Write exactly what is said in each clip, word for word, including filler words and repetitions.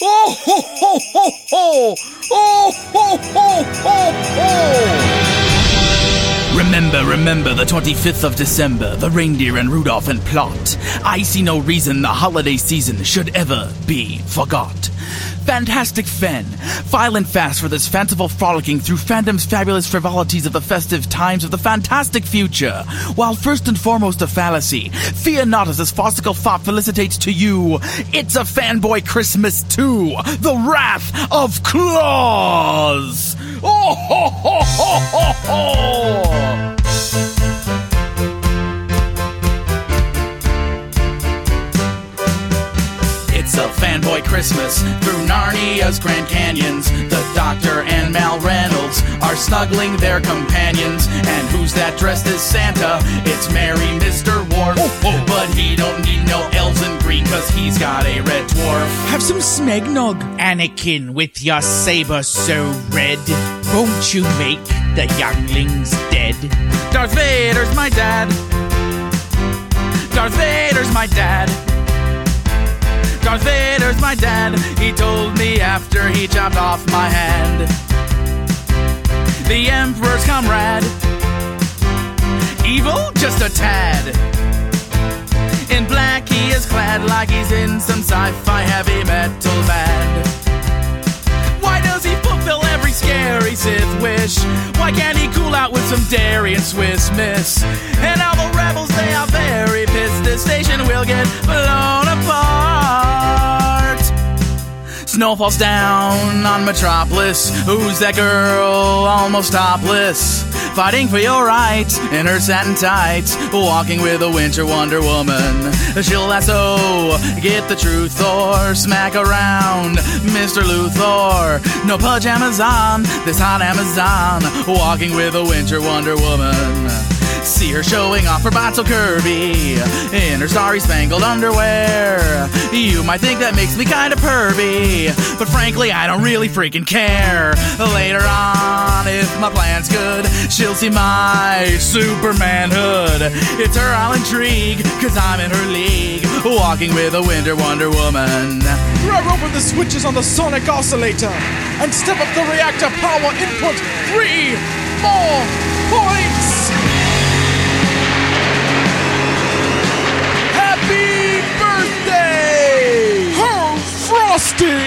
Oh, ho, ho, ho, ho! Oh, ho, ho, ho, ho! Remember, remember the twenty-fifth of December, the reindeer and Rudolph and Plot. I see no reason the holiday season should ever be forgot. Fantastic Fen, file and fast for this fanciful frolicking through fandom's fabulous frivolities of the festive times of the fantastic future. While first and foremost a fallacy, fear not as this farcical thought felicitates to you. It's a fanboy Christmas too, the Wrath of Claus. Oh ho ho ho ho ho! It's a fanboy Christmas through Narnia's Grand Canyons. The Doctor and Mal Reynolds are snuggling their companions. And who's that dressed as Santa? It's merry Mister Worf. Oh, oh. But he don't need no elves in green, cause he's got a red dwarf. Have some smegnog, Anakin, with your saber so red. Won't you make the younglings dead? Darth Vader's my dad. Darth Vader's my dad. Darth Vader's my dad. He told me after he chopped off my hand. The Emperor's comrade. Evil? Just a tad. In black he is clad like he's in some sci-fi heavy metal band. Why does he fulfill every scary Sith wish? Why can't he cool out with some dairy and Swiss Miss? And all the rebels, they are very pissed. This station will get blown apart. Snow falls down on Metropolis. Who's that girl, almost topless? Fighting for your rights in her satin tights, walking with a winter Wonder Woman. She'll lasso, get the truth, or smack around Mister Luthor. No pajamas on, this hot Amazon, walking with a winter Wonder Woman. See her showing off her bot so curvy in her starry spangled underwear. You might think that makes me kinda pervy, but frankly I don't really freaking care. Later on, if my plan's good, she'll see my supermanhood. It's her I'll intrigue, cause I'm in her league, walking with a winter Wonder Woman. Rev open the switches on the sonic oscillator and step up the reactor power input three more points. Happy birthday, Her Frosty!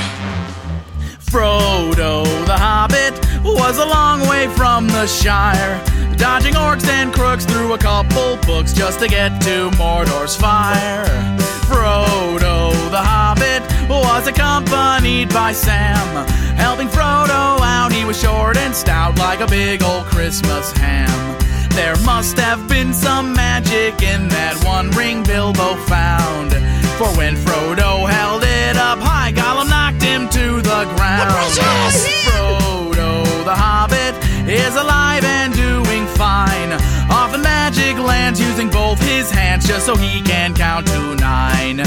Frodo the Hobbit was a long way from the Shire, dodging orcs and crooks through a couple books just to get to Mordor's fire. Frodo the Hobbit was accompanied by Sam, helping Frodo out. He was short and stout like a big old Christmas ham. There must have been some magic in that one ring Bilbo found, for when Frodo held it up high, Gollum knocked him to the ground. Frodo the Hobbit is alive and doing fine, off in magic lands using both his hands just so he can count to nine.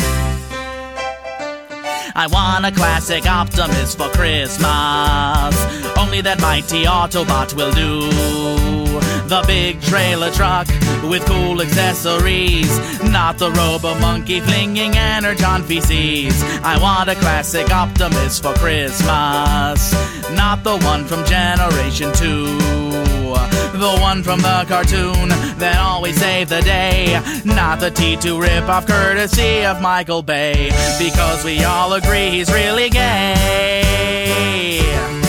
I want a classic Optimus for Christmas, only that mighty Autobot will do. The big trailer truck with cool accessories, not the robo-monkey flinging energon feces. I want a classic Optimus for Christmas, not the one from Generation two. The one from the cartoon that always saved the day, not the T two ripoff courtesy of Michael Bay, because we all agree he's really gay.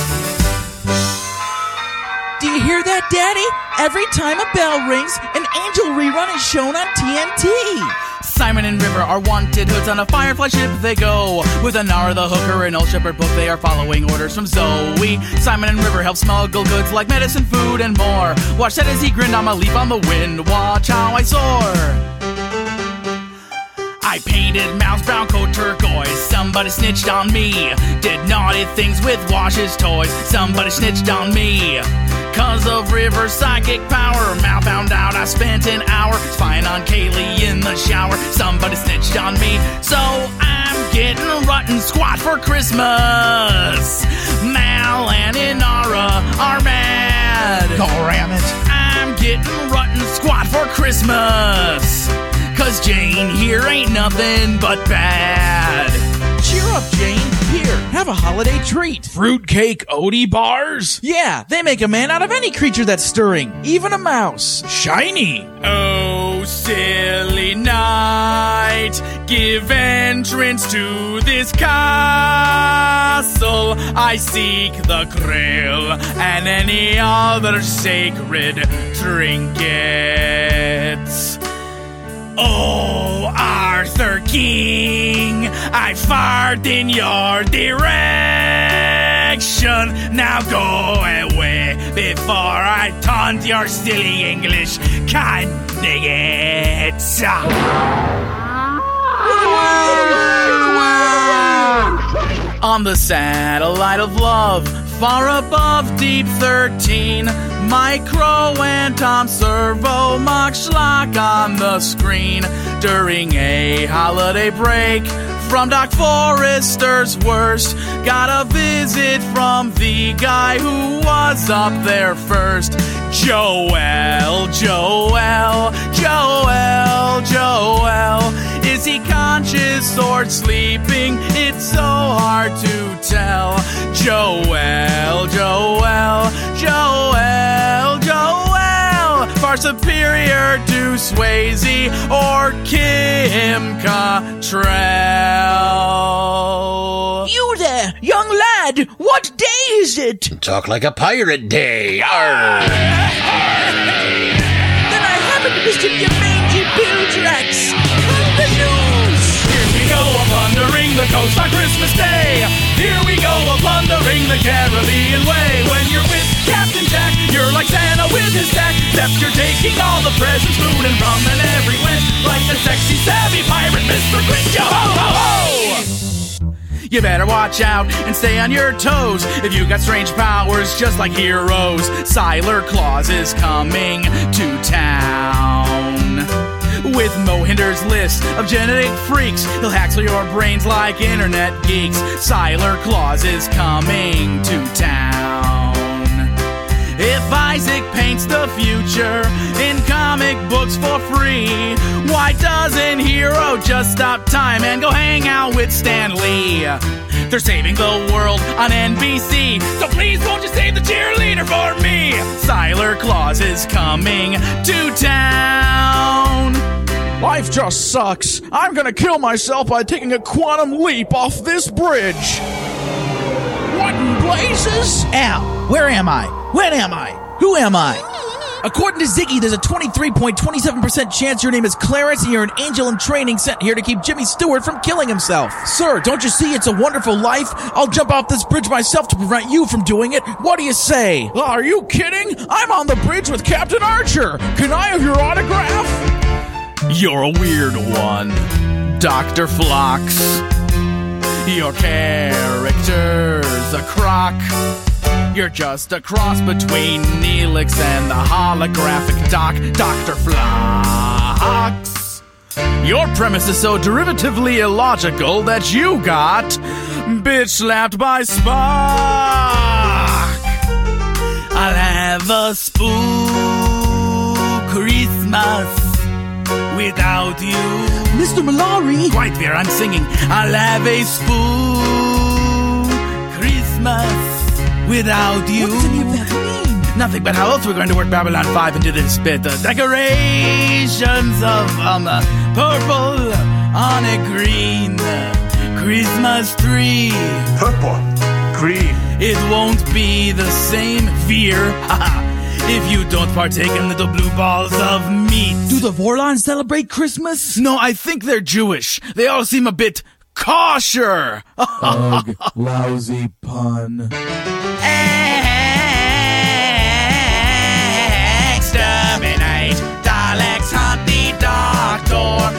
Do you hear that, Daddy? Every time a bell rings, an Angel rerun is shown on T N T. Simon and River are wanted hoods on a Firefly ship they go. With Anara the hooker and Old Shepherd book, they are following orders from Zoe. Simon and River help smuggle goods like medicine, food, and more. Watch that as he grinned on my leap on the wind. Watch how I soar. I painted Mouse brown coat turquoise. Somebody snitched on me. Did naughty things with Wash's toys. Somebody snitched on me. Cause of River's psychic power, Mal found out I spent an hour spying on Kaylee in the shower. Somebody snitched on me, so I'm getting rotten squat for Christmas. Mal and Inara are mad. Go ram it. I'm getting rotten squat for Christmas, cause Jane here ain't nothing but bad. Cheer up, Jane. P have a holiday treat. Fruitcake Odie bars? Yeah, they make a man out of any creature that's stirring, even a mouse. Shiny. Oh, silly night, give entrance to this castle. I seek the krill and any other sacred trinkets. Oh, Arthur King, I fart in your direction. Now go away before I taunt your silly English candidates. On the satellite of love, far above Deep thirteen, Micro and Tom Servo mock schlock on the screen during a holiday break from Doc Forrester's worst. Got a visit from the guy who was up there first. Joel, Joel, Joel, Joel. Is he conscious or sleeping? It's so hard to tell. Joel, Joel, Joel, Joel. Far superior to Swayze or Kim Cattrall. You there, young lad, what day is it? Talk like a pirate day. Arr. Then I haven't missed your mangy bill tracks. On the news. Here we go, a plundering the coast on Christmas Day. Here we go, a plundering the Caribbean way. When you're with Captain Jack, you're like Santa with his sack. Except you're taking all the presents, food and rum and every wish. Like the sexy, savvy pirate, Mister Grinch. Yo ho ho ho! You better watch out and stay on your toes if you got strange powers just like heroes. Siler Claus is coming to town with Mohinder's list of genetic freaks. He'll haxle your brains like internet geeks. Siler Claus is coming to town. If Isaac paints the future in comic books for free, why doesn't Hero just stop time and go hang out with Stan Lee? They're saving the world on N B C, so please won't you save the cheerleader for me? Siler Claus is coming to town. Life just sucks. I'm gonna kill myself by taking a quantum leap off this bridge. What in blazes? Al, where am I? When am I? Who am I? According to Ziggy, there's a twenty-three point two seven percent chance your name is Clarence and you're an angel in training sent here to keep Jimmy Stewart from killing himself. Sir, don't you see it's a wonderful life? I'll jump off this bridge myself to prevent you from doing it. What do you say? Are you kidding? I'm on the bridge with Captain Archer. Can I have your autograph? You're a weird one, Doctor Phlox. Your character's a crock. You're just a cross between Neelix and the holographic Doc, Doctor Phlox. Your premise is so derivatively illogical that you got bitch slapped by Spock. I'll have a spook Christmas without you. Mister Malari! Quite fair, I'm singing. I'll have a spook Christmas without you. What does any of that mean? Nothing, but how else we're going to work Babylon five into this bit? The decorations of um uh, purple on a green Christmas tree. Purple, green. It won't be the same fear if you don't partake in little blue balls of meat. Do the Vorlons celebrate Christmas? No, I think they're Jewish. They all seem a bit kosher. Ugh, lousy pun. Exterminate, Daleks hunt the Doctor.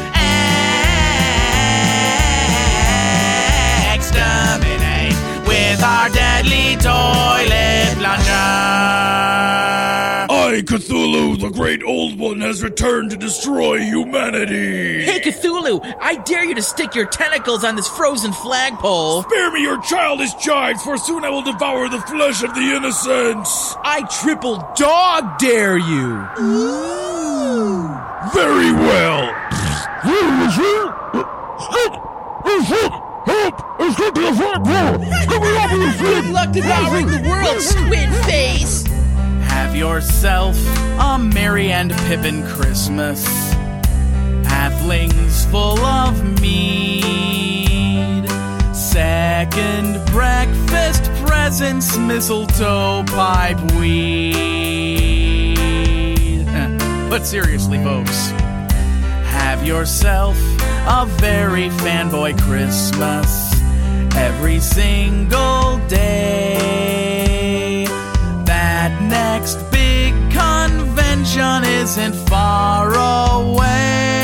Exterminate with our deadly toilet plunger. I, Cthulhu, the great old one, has returned to destroy humanity. Hey Cthulhu, I dare you to stick your tentacles on this frozen flagpole. Spare me your childish jibes, for soon I will devour the flesh of the innocents. I triple dog dare you. Ooh. Very well. It's good to be a front row. Good luck devouring the world, squid face! Have yourself a merry and Pippin Christmas. Halflings full of mead. Second breakfast presents, mistletoe, pipe, weed. But seriously, folks, have yourself a very fanboy Christmas every single day. That next big convention isn't far away.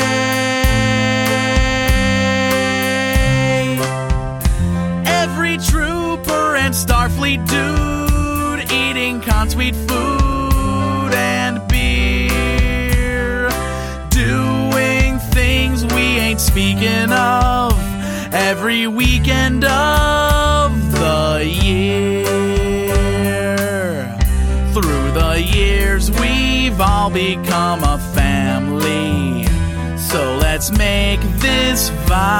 Every trooper and Starfleet dude eating con-sweet food and beer, doing things we ain't speaking of every weekend of the year. Through the years we've all become a family, so let's make this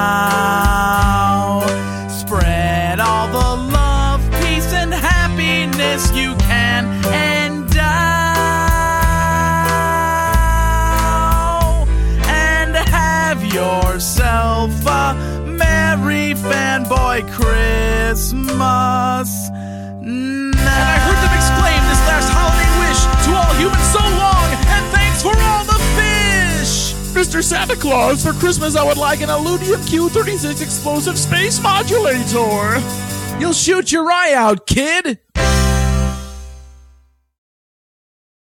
vow. Spread all the love, peace, and happiness you can endow, and have yourself a merry fanboy Christmas. And I heard them exclaim this last holiday wish to all humans so long, and thanks for all the fish! Mister Santa Claus, for Christmas I would like an Illudium Q thirty-six explosive space modulator. You'll shoot your eye out, kid!